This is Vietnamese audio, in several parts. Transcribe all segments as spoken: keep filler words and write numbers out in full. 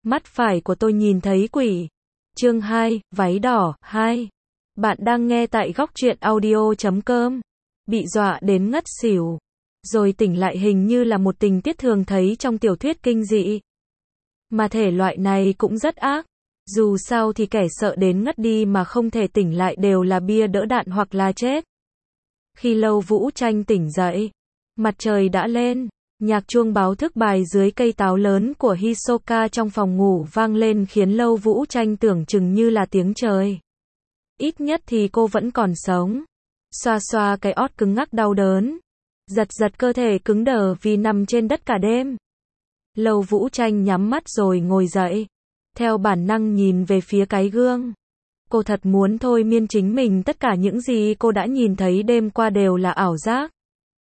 Mắt phải của tôi nhìn thấy quỷ. Chương hai, váy đỏ, hai. Bạn đang nghe tại góc truyện audio chấm com. Bị dọa đến ngất xỉu. Rồi tỉnh lại hình như là một tình tiết thường thấy trong tiểu thuyết kinh dị. Mà thể loại này cũng rất ác. Dù sao thì kẻ sợ đến ngất đi mà không thể tỉnh lại đều là bia đỡ đạn hoặc là chết. Khi Lâu Vũ Tranh tỉnh dậy, mặt trời đã lên. Nhạc chuông báo thức bài dưới cây táo lớn của Hisoka trong phòng ngủ vang lên khiến Lâu Vũ Tranh tưởng chừng như là tiếng trời. Ít nhất thì cô vẫn còn sống. Xoa xoa cái ót cứng ngắc đau đớn. Giật giật cơ thể cứng đờ vì nằm trên đất cả đêm. Lâu Vũ Tranh nhắm mắt rồi ngồi dậy. Theo bản năng nhìn về phía cái gương. Cô thật muốn thôi miên chính mình, tất cả những gì cô đã nhìn thấy đêm qua đều là ảo giác.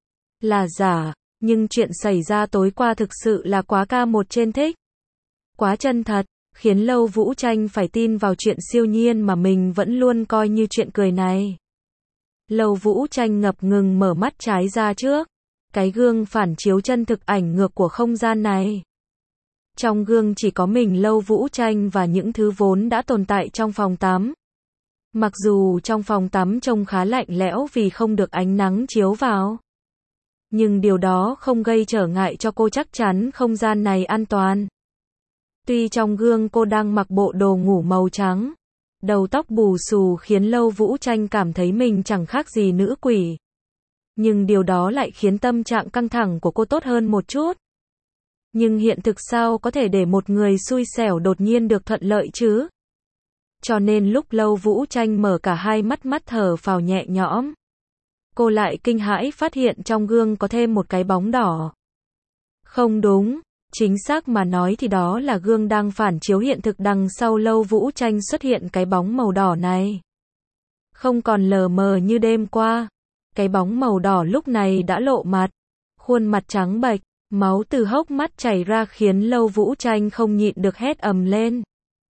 Là giả. Nhưng chuyện xảy ra tối qua thực sự là quá ca một trên thích. Quá chân thật, khiến Lâu Vũ Tranh phải tin vào chuyện siêu nhiên mà mình vẫn luôn coi như chuyện cười này. Lâu Vũ Tranh ngập ngừng mở mắt trái ra trước. Cái gương phản chiếu chân thực ảnh ngược của không gian này. Trong gương chỉ có mình Lâu Vũ Tranh và những thứ vốn đã tồn tại trong phòng tắm. Mặc dù trong phòng tắm trông khá lạnh lẽo vì không được ánh nắng chiếu vào. Nhưng điều đó không gây trở ngại cho cô, chắc chắn không gian này an toàn. Tuy trong gương cô đang mặc bộ đồ ngủ màu trắng, đầu tóc bù xù khiến Lâu Vũ Tranh cảm thấy mình chẳng khác gì nữ quỷ. Nhưng điều đó lại khiến tâm trạng căng thẳng của cô tốt hơn một chút. Nhưng hiện thực sao có thể để một người xui xẻo đột nhiên được thuận lợi chứ? Cho nên lúc Lâu Vũ Tranh mở cả hai mắt, mắt thở phào nhẹ nhõm. Cô lại kinh hãi phát hiện trong gương có thêm một cái bóng đỏ. Không đúng, chính xác mà nói thì đó là gương đang phản chiếu hiện thực, đằng sau Lâu Vũ Tranh xuất hiện cái bóng màu đỏ này. Không còn lờ mờ như đêm qua, cái bóng màu đỏ lúc này đã lộ mặt, khuôn mặt trắng bệch, máu từ hốc mắt chảy ra khiến Lâu Vũ Tranh không nhịn được hét ầm lên.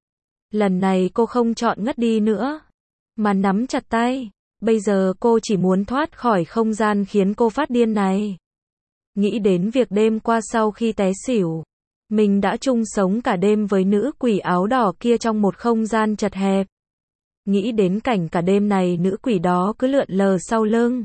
Lần này cô không chọn ngất đi nữa, mà nắm chặt tay. Bây giờ cô chỉ muốn thoát khỏi không gian khiến cô phát điên này. Nghĩ đến việc đêm qua sau khi té xỉu, mình đã chung sống cả đêm với nữ quỷ áo đỏ kia trong một không gian chật hẹp. Nghĩ đến cảnh cả đêm này nữ quỷ đó cứ lượn lờ sau lưng,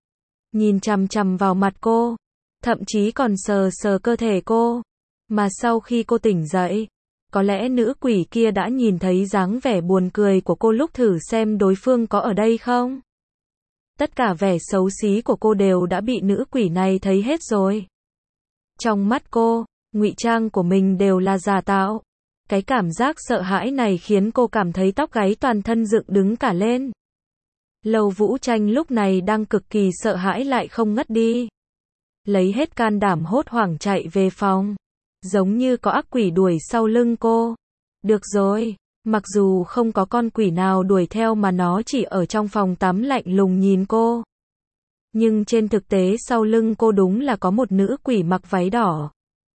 nhìn chằm chằm vào mặt cô, thậm chí còn sờ sờ cơ thể cô. Mà sau khi cô tỉnh dậy, có lẽ nữ quỷ kia đã nhìn thấy dáng vẻ buồn cười của cô lúc thử xem đối phương có ở đây không. Tất cả vẻ xấu xí của cô đều đã bị nữ quỷ này thấy hết rồi. Trong mắt cô, ngụy trang của mình đều là giả tạo. Cái cảm giác sợ hãi này khiến cô cảm thấy tóc gáy toàn thân dựng đứng cả lên. Lâu Vũ Tranh lúc này đang cực kỳ sợ hãi lại không ngất đi. Lấy hết can đảm hốt hoảng chạy về phòng. Giống như có ác quỷ đuổi sau lưng cô. Được rồi. Mặc dù không có con quỷ nào đuổi theo mà nó chỉ ở trong phòng tắm lạnh lùng nhìn cô. Nhưng trên thực tế sau lưng cô đúng là có một nữ quỷ mặc váy đỏ.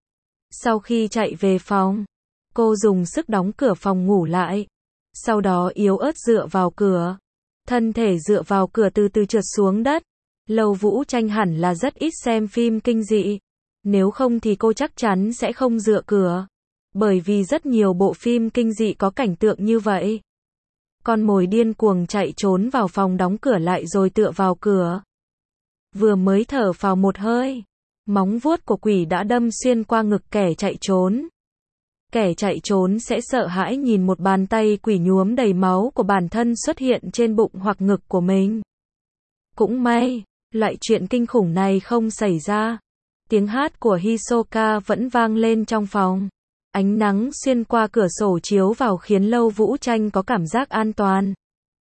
Sau khi chạy về phòng, cô dùng sức đóng cửa phòng ngủ lại. Sau đó yếu ớt dựa vào cửa. Thân thể dựa vào cửa từ từ trượt xuống đất. Lâu Vũ Tranh hẳn là rất ít xem phim kinh dị. Nếu không thì cô chắc chắn sẽ không dựa cửa. Bởi vì rất nhiều bộ phim kinh dị có cảnh tượng như vậy. Con mồi điên cuồng chạy trốn vào phòng đóng cửa lại rồi tựa vào cửa. Vừa mới thở phào một hơi, móng vuốt của quỷ đã đâm xuyên qua ngực kẻ chạy trốn. Kẻ chạy trốn sẽ sợ hãi nhìn một bàn tay quỷ nhuốm đầy máu của bản thân xuất hiện trên bụng hoặc ngực của mình. Cũng may, loại chuyện kinh khủng này không xảy ra. Tiếng hát của Hisoka vẫn vang lên trong phòng. Ánh nắng xuyên qua cửa sổ chiếu vào khiến Lâu Vũ Tranh có cảm giác an toàn.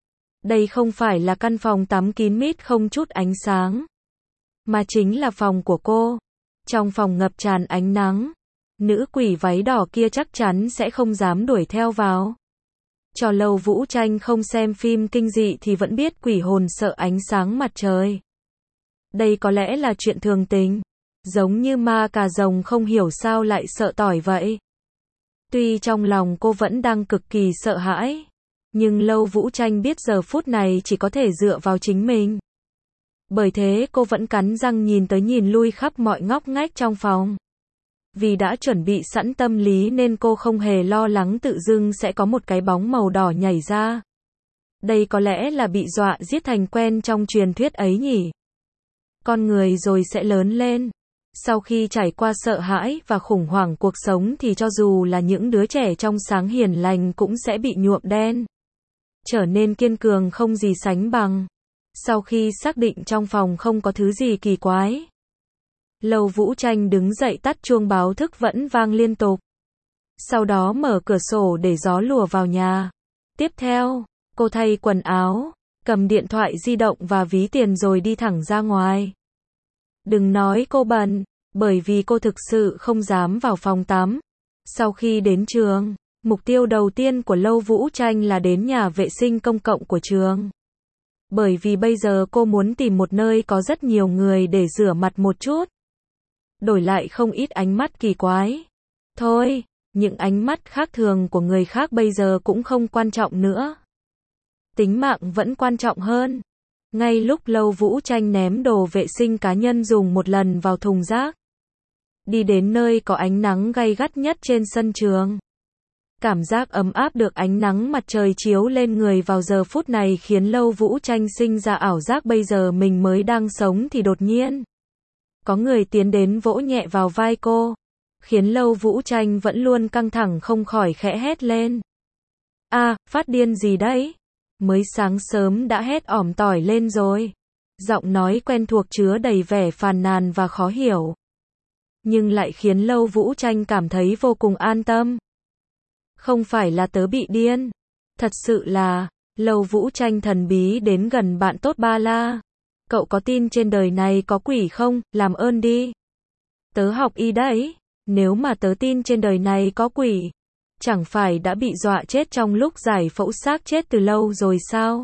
Đây không phải là căn phòng tắm kín mít không chút ánh sáng, mà chính là phòng của cô. Trong phòng ngập tràn ánh nắng, nữ quỷ váy đỏ kia chắc chắn sẽ không dám đuổi theo vào. Cho Lâu Vũ Tranh không xem phim kinh dị thì vẫn biết quỷ hồn sợ ánh sáng mặt trời. Đây có lẽ là chuyện thường tình, giống như ma cà rồng không hiểu sao lại sợ tỏi vậy. Tuy trong lòng cô vẫn đang cực kỳ sợ hãi, nhưng Lâu Vũ Tranh biết giờ phút này chỉ có thể dựa vào chính mình. Bởi thế cô vẫn cắn răng nhìn tới nhìn lui khắp mọi ngóc ngách trong phòng. Vì đã chuẩn bị sẵn tâm lý nên cô không hề lo lắng tự dưng sẽ có một cái bóng màu đỏ nhảy ra. Đây có lẽ là bị dọa giết thành quen trong truyền thuyết ấy nhỉ. Con người rồi sẽ lớn lên. Sau khi trải qua sợ hãi và khủng hoảng cuộc sống thì cho dù là những đứa trẻ trong sáng hiền lành cũng sẽ bị nhuộm đen. Trở nên kiên cường không gì sánh bằng. Sau khi xác định trong phòng không có thứ gì kỳ quái, Lâu Vũ Tranh đứng dậy tắt chuông báo thức vẫn vang liên tục. Sau đó mở cửa sổ để gió lùa vào nhà. Tiếp theo, cô thay quần áo, cầm điện thoại di động và ví tiền rồi đi thẳng ra ngoài. Đừng nói cô bận, bởi vì cô thực sự không dám vào phòng tắm. Sau khi đến trường, mục tiêu đầu tiên của Lâu Vũ Tranh là đến nhà vệ sinh công cộng của trường. Bởi vì bây giờ cô muốn tìm một nơi có rất nhiều người để rửa mặt một chút. Đổi lại không ít ánh mắt kỳ quái. Thôi, những ánh mắt khác thường của người khác bây giờ cũng không quan trọng nữa. Tính mạng vẫn quan trọng hơn. Ngay lúc Lâu Vũ Tranh ném đồ vệ sinh cá nhân dùng một lần vào thùng rác, đi đến nơi có ánh nắng gay gắt nhất trên sân trường. Cảm giác ấm áp được ánh nắng mặt trời chiếu lên người vào giờ phút này khiến Lâu Vũ Tranh sinh ra ảo giác bây giờ mình mới đang sống thì đột nhiên có người tiến đến vỗ nhẹ vào vai cô, khiến Lâu Vũ Tranh vẫn luôn căng thẳng không khỏi khẽ hét lên. A, à, phát điên gì đấy? Mới sáng sớm đã hét ỏm tỏi lên rồi. Giọng nói quen thuộc chứa đầy vẻ phàn nàn và khó hiểu, nhưng lại khiến Lâu Vũ Tranh cảm thấy vô cùng an tâm. Không phải là tớ bị điên. Thật sự là, Lâu Vũ Tranh thần bí đến gần bạn tốt Ba La. Cậu có tin trên đời này có quỷ không? Làm ơn đi. Tớ học y đấy. Nếu mà tớ tin trên đời này có quỷ, chẳng phải đã bị dọa chết trong lúc giải phẫu xác chết từ lâu rồi sao?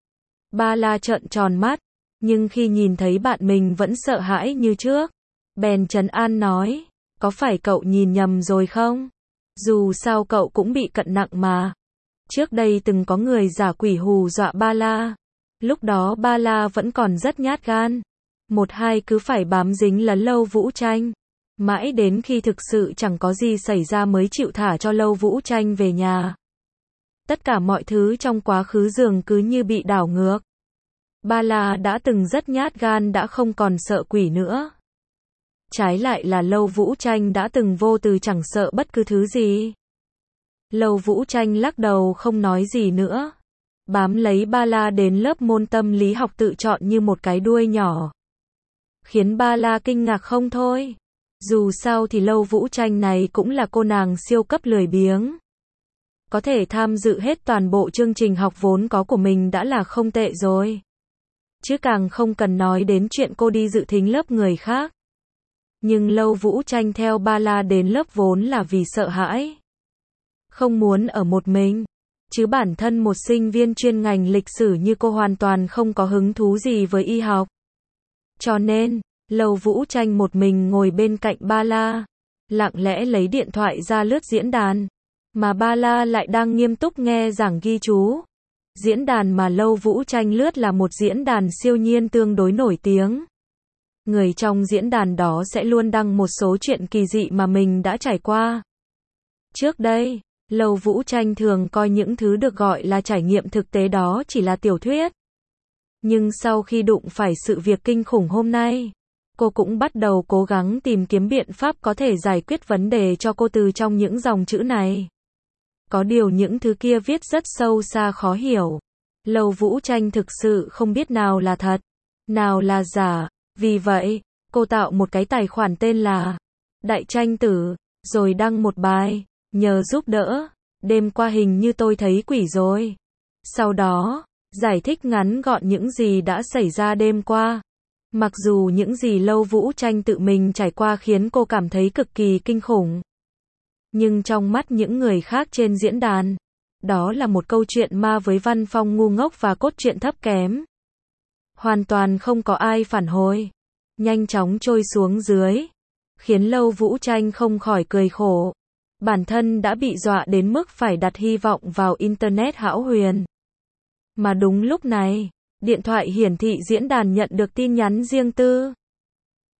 Ba La trợn tròn mắt, nhưng khi nhìn thấy bạn mình vẫn sợ hãi như trước, bèn trấn an nói, có phải cậu nhìn nhầm rồi không? Dù sao cậu cũng bị cận nặng mà. Trước đây từng có người giả quỷ hù dọa Ba La. Lúc đó Ba La vẫn còn rất nhát gan. Một hai cứ phải bám dính lấn Lâu Vũ Tranh. Mãi đến khi thực sự chẳng có gì xảy ra mới chịu thả cho Lâu Vũ Tranh về nhà. Tất cả mọi thứ trong quá khứ dường cứ như bị đảo ngược. Ba La đã từng rất nhát gan đã không còn sợ quỷ nữa. Trái lại là Lâu Vũ Tranh đã từng vô tư chẳng sợ bất cứ thứ gì. Lâu Vũ Tranh lắc đầu không nói gì nữa. Bám lấy Ba La đến lớp môn tâm lý học tự chọn như một cái đuôi nhỏ. Khiến Ba La kinh ngạc không thôi. Dù sao thì Lâu Vũ Tranh này cũng là cô nàng siêu cấp lười biếng. Có thể tham dự hết toàn bộ chương trình học vốn có của mình đã là không tệ rồi. Chứ càng không cần nói đến chuyện cô đi dự thính lớp người khác. Nhưng Lâu Vũ Tranh theo Ba La đến lớp vốn là vì sợ hãi. Không muốn ở một mình. Chứ bản thân một sinh viên chuyên ngành lịch sử như cô hoàn toàn không có hứng thú gì với y học. Cho nên, Lâu Vũ Tranh một mình ngồi bên cạnh Ba La, lặng lẽ lấy điện thoại ra lướt diễn đàn. Mà Ba La lại đang nghiêm túc nghe giảng ghi chú. Diễn đàn mà Lâu Vũ Tranh lướt là một diễn đàn siêu nhiên tương đối nổi tiếng. Người trong diễn đàn đó sẽ luôn đăng một số chuyện kỳ dị mà mình đã trải qua. Trước đây, Lâu Vũ Tranh thường coi những thứ được gọi là trải nghiệm thực tế đó chỉ là tiểu thuyết. Nhưng sau khi đụng phải sự việc kinh khủng hôm nay, cô cũng bắt đầu cố gắng tìm kiếm biện pháp có thể giải quyết vấn đề cho cô từ trong những dòng chữ này. Có điều những thứ kia viết rất sâu xa khó hiểu. Lâu Vũ Tranh thực sự không biết nào là thật, nào là giả. Vì vậy, cô tạo một cái tài khoản tên là Đại Tranh Tử, rồi đăng một bài, nhờ giúp đỡ, đêm qua hình như tôi thấy quỷ rồi. Sau đó, giải thích ngắn gọn những gì đã xảy ra đêm qua. Mặc dù những gì Lâu Vũ Tranh tự mình trải qua khiến cô cảm thấy cực kỳ kinh khủng. Nhưng trong mắt những người khác trên diễn đàn, đó là một câu chuyện ma với văn phong ngu ngốc và cốt truyện thấp kém. Hoàn toàn không có ai phản hồi. Nhanh chóng trôi xuống dưới. Khiến Lâu Vũ Tranh không khỏi cười khổ. Bản thân đã bị dọa đến mức phải đặt hy vọng vào Internet hão huyền. Mà đúng lúc này, điện thoại hiển thị diễn đàn nhận được tin nhắn riêng tư.